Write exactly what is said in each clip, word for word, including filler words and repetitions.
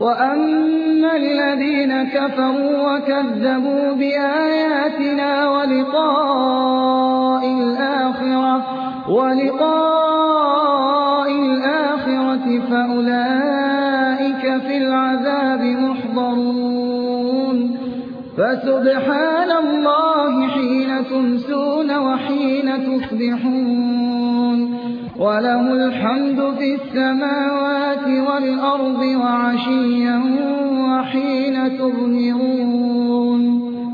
وَأَمَّا الَّذِينَ كَفَرُوا وَكَذَّبُوا بِآيَاتِنَا وَلِقَاءِ الْآخِرَةِ وَلِقَاءِ الْآخِرَةِ فَأُولَئِكَ فِي الْعَذَابِ مُحْضَرُونَ فَسُبْحَانَ اللَّهِ حِينَ تُمْسُونَ وَحِينَ تُصْبِحُونَ وَلَهُ الْحَمْدُ فِي السَّمَاوَاتِ وَالْأَرْضِ وَعَشِيًّا وَحِينَ تُظْهِرُونَ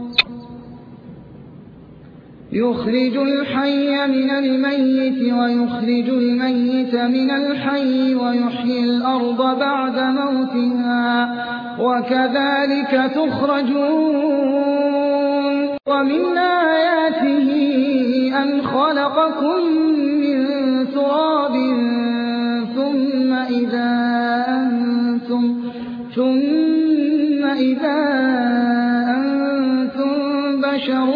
يُخْرِجُ الْحَيَّ مِنَ الْمَيِّتِ وَيُخْرِجُ الْمَيِّتَ مِنَ الْحَيِّ وَيُحْيِي الْأَرْضَ بَعْدَ مَوْتِهَا وَكَذَلِكَ تُخْرَجُونَ وَمِنْ آيَاتِهِ أَنْ خَلَقَكُم مِّن تُرَابٍ ثُمَّ إِذَا أَنتُمْ ثُمَّ إِذَا أَنتُم بَشَرٌ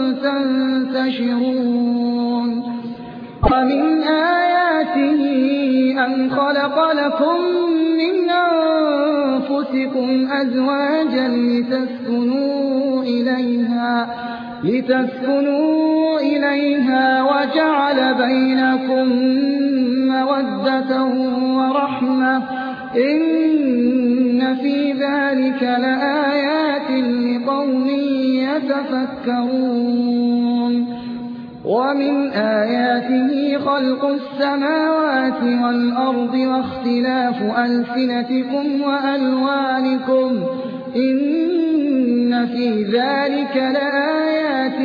تنتشرون ومن آياته أن خلق لكم من أنفسكم أزواجا لتسكنوا إليها لتسكنوا إليها وجعل بينكم مودة ورحمة إن في ذلك لآيات لقوم يتفكرون ومن آياته خلق السماوات والأرض واختلاف ألسنتكم وألوانكم إن في ذلك لآيات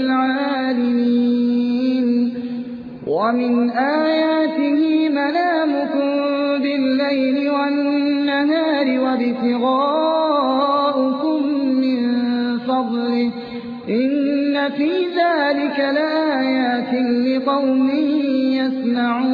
للعالمين ومن آياته منامكم بالليل والنهار وابتغاؤكم من فضله إن في ذلك لآيات لقوم يسمعون